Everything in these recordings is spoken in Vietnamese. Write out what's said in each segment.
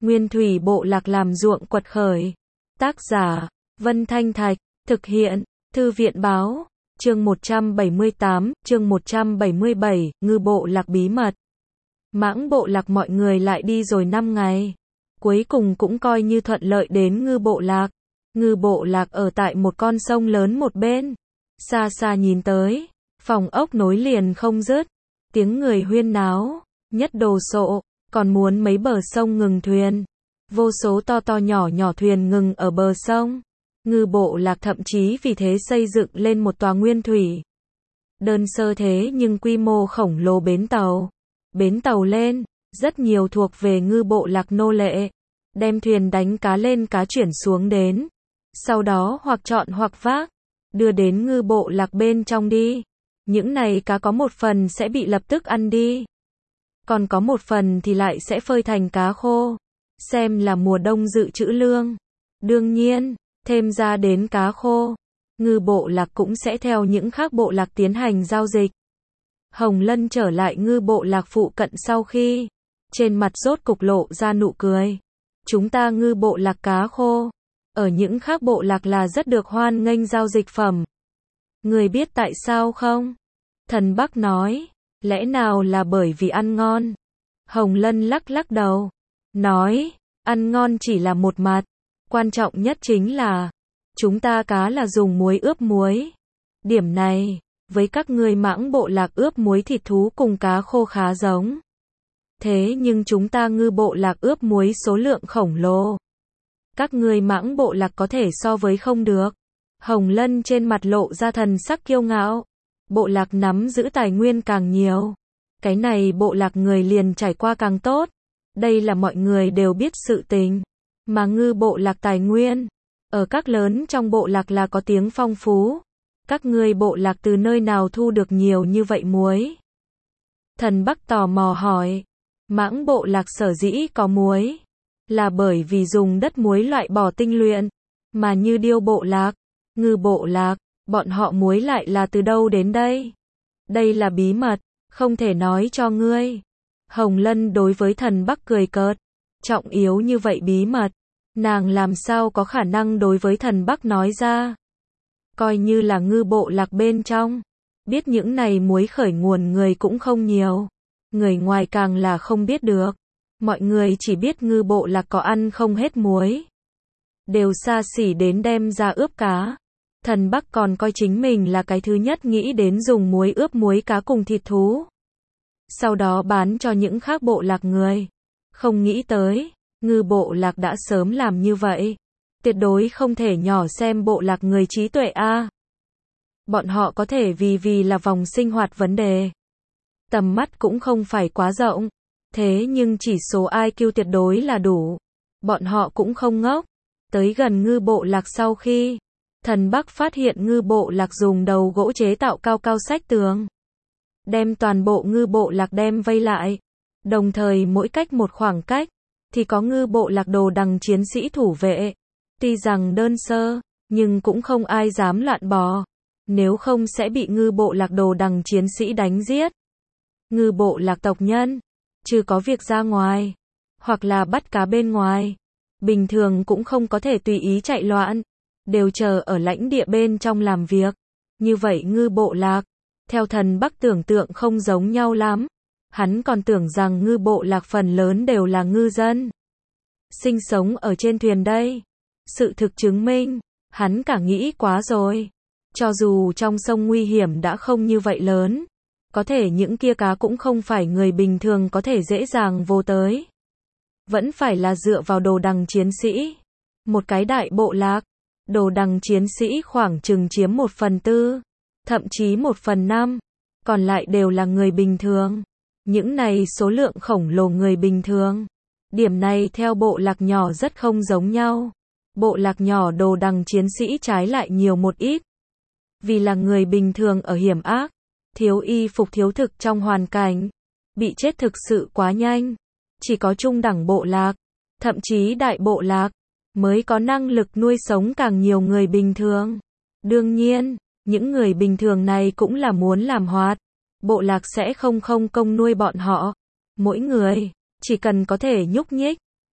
Nguyên thủy bộ lạc làm ruộng quật khởi. Tác giả, Vân Thanh Thạch, thực hiện, Thư viện báo, chương 178, chương 177, ngư bộ lạc bí mật. Mãng bộ lạc mọi người lại đi rồi 5 ngày. Cuối cùng cũng coi như thuận lợi đến ngư bộ lạc. Ngư bộ lạc ở tại một con sông lớn một bên. Xa xa nhìn tới, phòng ốc nối liền không dứt. Tiếng người huyên náo, nhất đồ sộ, còn muốn mấy bờ sông ngừng thuyền. Vô số to to nhỏ nhỏ thuyền ngừng ở bờ sông. Ngư bộ lạc thậm chí vì thế xây dựng lên một tòa nguyên thủy. Đơn sơ thế nhưng quy mô khổng lồ bến tàu. Bến tàu lên, rất nhiều thuộc về ngư bộ lạc nô lệ. Đem thuyền đánh cá lên cá chuyển xuống đến. Sau đó hoặc chọn hoặc vác, đưa đến ngư bộ lạc bên trong đi. Những này cá có một phần sẽ bị lập tức ăn đi. Còn có một phần thì lại sẽ phơi thành cá khô. Xem là mùa đông dự trữ lương. Đương nhiên, thêm ra đến cá khô, ngư bộ lạc cũng sẽ theo những khác bộ lạc tiến hành giao dịch. Hồng Lân trở lại ngư bộ lạc phụ cận sau khi, trên mặt rốt cục lộ ra nụ cười. Chúng ta ngư bộ lạc cá khô, ở những khác bộ lạc là rất được hoan nghênh giao dịch phẩm. Người biết tại sao không? Thần Bắc nói, lẽ nào là bởi vì ăn ngon? Hồng Lân lắc lắc đầu, nói, ăn ngon chỉ là một mặt. Quan trọng nhất chính là, chúng ta cá là dùng muối ướp muối. Điểm này, với các ngươi mãng bộ lạc ướp muối thịt thú cùng cá khô khá giống. Thế nhưng chúng ta ngư bộ lạc ướp muối số lượng khổng lồ. Các ngươi mãng bộ lạc có thể so với không được. Hồng Lân trên mặt lộ ra thần sắc kiêu ngạo. Bộ lạc nắm giữ tài nguyên càng nhiều. Cái này bộ lạc người liền trải qua càng tốt. Đây là mọi người đều biết sự tình. Mà ngư bộ lạc tài nguyên, ở các lớn trong bộ lạc là có tiếng phong phú. Các ngươi bộ lạc từ nơi nào thu được nhiều như vậy muối? Thần Bắc tò mò hỏi. Mãng bộ lạc sở dĩ có muối, là bởi vì dùng đất muối loại bỏ tinh luyện. Mà như điêu bộ lạc, ngư bộ lạc, bọn họ muối lại là từ đâu đến đây? Đây là bí mật, không thể nói cho ngươi. Hồng Lân đối với thần Bắc cười cợt. Trọng yếu như vậy bí mật, nàng làm sao có khả năng đối với thần Bắc nói ra. Coi như là ngư bộ lạc bên trong, biết những này muối khởi nguồn người cũng không nhiều. Người ngoài càng là không biết được. Mọi người chỉ biết ngư bộ lạc có ăn không hết muối. Đều xa xỉ đến đem ra ướp cá. Thần Bắc còn coi chính mình là cái thứ nhất nghĩ đến dùng muối ướp muối cá cùng thịt thú. Sau đó bán cho những khác bộ lạc người. Không nghĩ tới, ngư bộ lạc đã sớm làm như vậy. Tuyệt đối không thể nhỏ xem bộ lạc người trí tuệ a. Bọn họ có thể vì là vòng sinh hoạt vấn đề. Tầm mắt cũng không phải quá rộng. Thế nhưng chỉ số IQ tuyệt đối là đủ. Bọn họ cũng không ngốc. Tới gần ngư bộ lạc sau khi, thần Bắc phát hiện ngư bộ lạc dùng đầu gỗ chế tạo cao cao sách tường. Đem toàn bộ ngư bộ lạc đem vây lại. Đồng thời mỗi cách một khoảng cách, thì có ngư bộ lạc đồ đằng chiến sĩ thủ vệ. Tuy rằng đơn sơ, nhưng cũng không ai dám loạn bò. Nếu không sẽ bị ngư bộ lạc đồ đằng chiến sĩ đánh giết. Ngư bộ lạc tộc nhân, trừ có việc ra ngoài, hoặc là bắt cá bên ngoài. Bình thường cũng không có thể tùy ý chạy loạn. Đều chờ ở lãnh địa bên trong làm việc. Như vậy ngư bộ lạc, theo thần Bắc tưởng tượng không giống nhau lắm. Hắn còn tưởng rằng ngư bộ lạc phần lớn đều là ngư dân. Sinh sống ở trên thuyền đây. Sự thực chứng minh, hắn cả nghĩ quá rồi. Cho dù trong sông nguy hiểm đã không như vậy lớn. Có thể những kia cá cũng không phải người bình thường có thể dễ dàng vô tới. Vẫn phải là dựa vào đồ đằng chiến sĩ. Một cái đại bộ lạc, đồ đằng chiến sĩ khoảng chừng chiếm 1/4, thậm chí 1/5. Còn lại đều là người bình thường. Những này số lượng khổng lồ người bình thường. Điểm này theo bộ lạc nhỏ rất không giống nhau. Bộ lạc nhỏ đồ đằng chiến sĩ trái lại nhiều một ít. Vì là người bình thường ở hiểm ác, thiếu y phục thiếu thực trong hoàn cảnh, bị chết thực sự quá nhanh. Chỉ có trung đẳng bộ lạc, thậm chí đại bộ lạc, mới có năng lực nuôi sống càng nhiều người bình thường. Đương nhiên, những người bình thường này cũng là muốn làm hoạt. Bộ lạc sẽ không công nuôi bọn họ. Mỗi người, chỉ cần có thể nhúc nhích,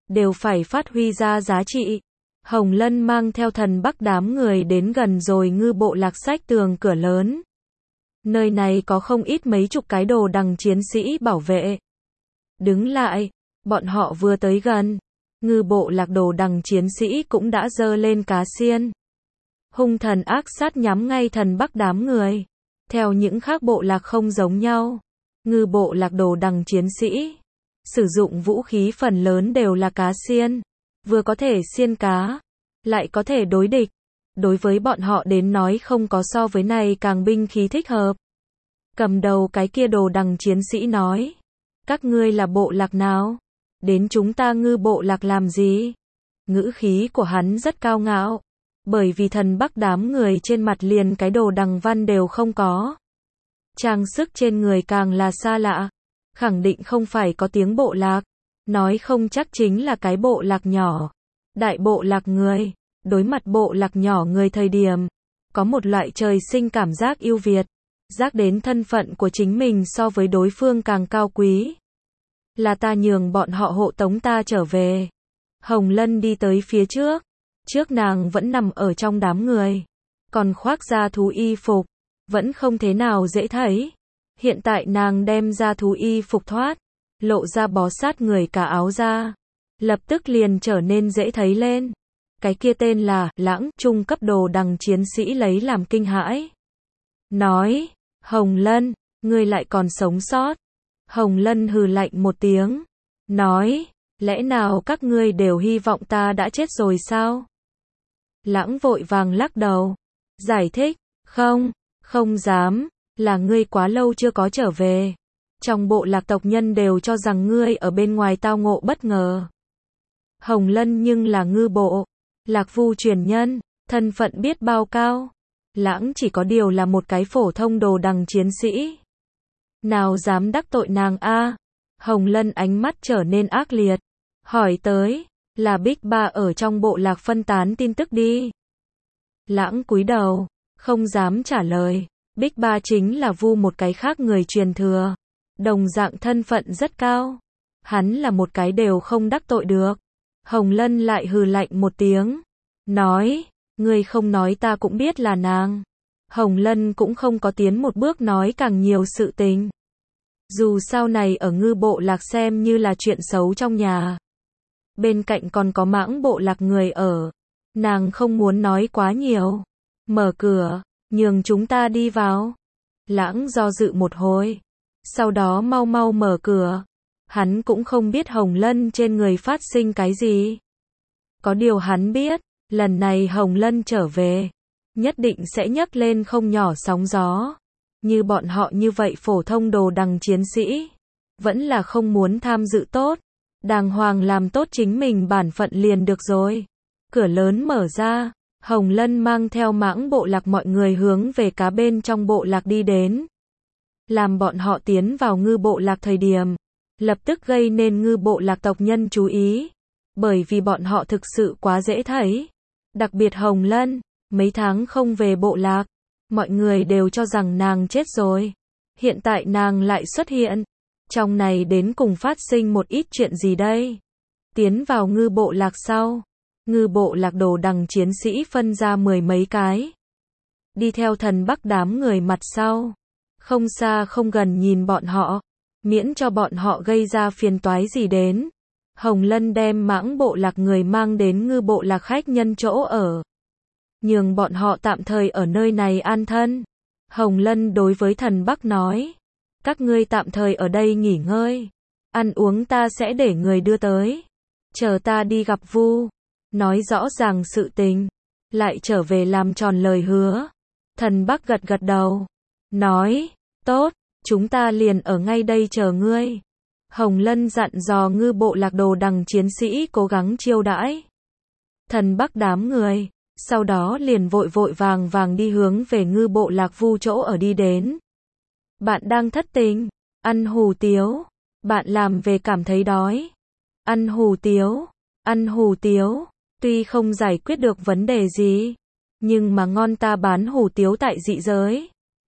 đều phải phát huy ra giá trị. Hồng Lân mang theo Thần Bắc đám người đến gần rồi ngư bộ lạc sách tường cửa lớn. Nơi này có không ít mấy chục cái đồ đằng chiến sĩ bảo vệ. Đứng lại, bọn họ vừa tới gần, ngư bộ lạc đồ đằng chiến sĩ cũng đã giơ lên cá xiên. Hung thần ác sát nhắm ngay Thần Bắc đám người. Theo những khác bộ lạc không giống nhau, ngư bộ lạc đồ đằng chiến sĩ sử dụng vũ khí phần lớn đều là cá xiên, vừa có thể xiên cá, lại có thể đối địch. Đối với bọn họ đến nói không có so với này càng binh khí thích hợp. Cầm đầu cái kia đồ đằng chiến sĩ nói, các ngươi là bộ lạc nào? Đến chúng ta ngư bộ lạc làm gì? Ngữ khí của hắn rất cao ngạo, bởi vì Thần Bắc đám người trên mặt liền cái đồ đằng văn đều không có. Trang sức trên người càng là xa lạ, khẳng định không phải có tiếng bộ lạc, nói không chắc chính là cái bộ lạc nhỏ. Đại bộ lạc người, đối mặt bộ lạc nhỏ người thời điểm, có một loại trời sinh cảm giác ưu việt, giác đến thân phận của chính mình so với đối phương càng cao quý. Là ta nhường bọn họ hộ tống ta trở về. Hồng Lân đi tới phía trước nàng vẫn nằm ở trong đám người, còn khoác da thú y phục, vẫn không thế nào dễ thấy. Hiện tại nàng đem da thú y phục thoát, lộ ra bó sát người cả áo da, lập tức liền trở nên dễ thấy lên. Cái kia tên là Lãng, trung cấp đồ đằng chiến sĩ lấy làm kinh hãi. Nói, Hồng Lân, ngươi lại còn sống sót. Hồng Lân hừ lạnh một tiếng, nói, lẽ nào các ngươi đều hy vọng ta đã chết rồi sao? Lãng vội vàng lắc đầu, giải thích, không dám, là ngươi quá lâu chưa có trở về. Trong bộ lạc tộc nhân đều cho rằng ngươi ở bên ngoài tao ngộ bất ngờ. Hồng Lân nhưng là ngư bộ lạc vu truyền nhân, thân phận biết bao cao. Lãng chỉ có điều là một cái phổ thông đồ đằng chiến sĩ. Nào dám đắc tội nàng a? Hồng Lân ánh mắt trở nên ác liệt, hỏi tới, là Big Ba ở trong bộ lạc phân tán tin tức đi. Lãng cúi đầu, không dám trả lời. Big Ba chính là vu một cái khác người truyền thừa, đồng dạng thân phận rất cao. Hắn là một cái đều không đắc tội được. Hồng Lân lại hừ lạnh một tiếng, nói, ngươi không nói ta cũng biết là nàng. Hồng Lân cũng không có tiến một bước nói càng nhiều sự tình. Dù sau này ở ngư bộ lạc xem như là chuyện xấu trong nhà. Bên cạnh còn có Mãng bộ lạc người ở. Nàng không muốn nói quá nhiều. Mở cửa, nhường chúng ta đi vào. Lãng do dự một hồi, sau đó mau mau mở cửa. Hắn cũng không biết Hồng Lân trên người phát sinh cái gì. Có điều hắn biết, lần này Hồng Lân trở về, nhất định sẽ nhấc lên không nhỏ sóng gió. Như bọn họ như vậy phổ thông đồ đằng chiến sĩ, vẫn là không muốn tham dự tốt, đàng hoàng làm tốt chính mình bản phận liền được rồi. Cửa lớn mở ra, Hồng Lân mang theo Mãng bộ lạc mọi người hướng về cá bên trong bộ lạc đi đến. Làm bọn họ tiến vào ngư bộ lạc thời điểm, lập tức gây nên ngư bộ lạc tộc nhân chú ý, bởi vì bọn họ thực sự quá dễ thấy. Đặc biệt Hồng Lân, mấy tháng không về bộ lạc, mọi người đều cho rằng nàng chết rồi. Hiện tại nàng lại xuất hiện. Trong này đến cùng phát sinh một ít chuyện gì đây? Tiến vào ngư bộ lạc sau, ngư bộ lạc đồ đằng chiến sĩ phân ra 10 mấy cái. Đi theo Thần Bắc đám người mặt sau. Không xa không gần nhìn bọn họ, miễn cho bọn họ gây ra phiền toái gì đến. Hồng Lân đem Mãng bộ lạc người mang đến ngư bộ lạc khách nhân chỗ ở, nhường bọn họ tạm thời ở nơi này an thân. Hồng Lân đối với Thần Bắc nói, các ngươi tạm thời ở đây nghỉ ngơi, ăn uống ta sẽ để người đưa tới, chờ ta đi gặp Vu, nói rõ ràng sự tình, lại trở về làm tròn lời hứa. Thần Bắc gật gật đầu, nói, tốt, chúng ta liền ở ngay đây chờ ngươi. Hồng Lân dặn dò ngư bộ lạc đồ đằng chiến sĩ cố gắng chiêu đãi Thần Bắc đám người, sau đó liền vội vội vàng vàng đi hướng về ngư bộ lạc Vu chỗ ở đi đến. Bạn đang thất tình, ăn hủ tiếu, bạn làm về cảm thấy đói. Ăn hủ tiếu, tuy không giải quyết được vấn đề gì, nhưng mà ngon, ta bán hủ tiếu tại dị giới.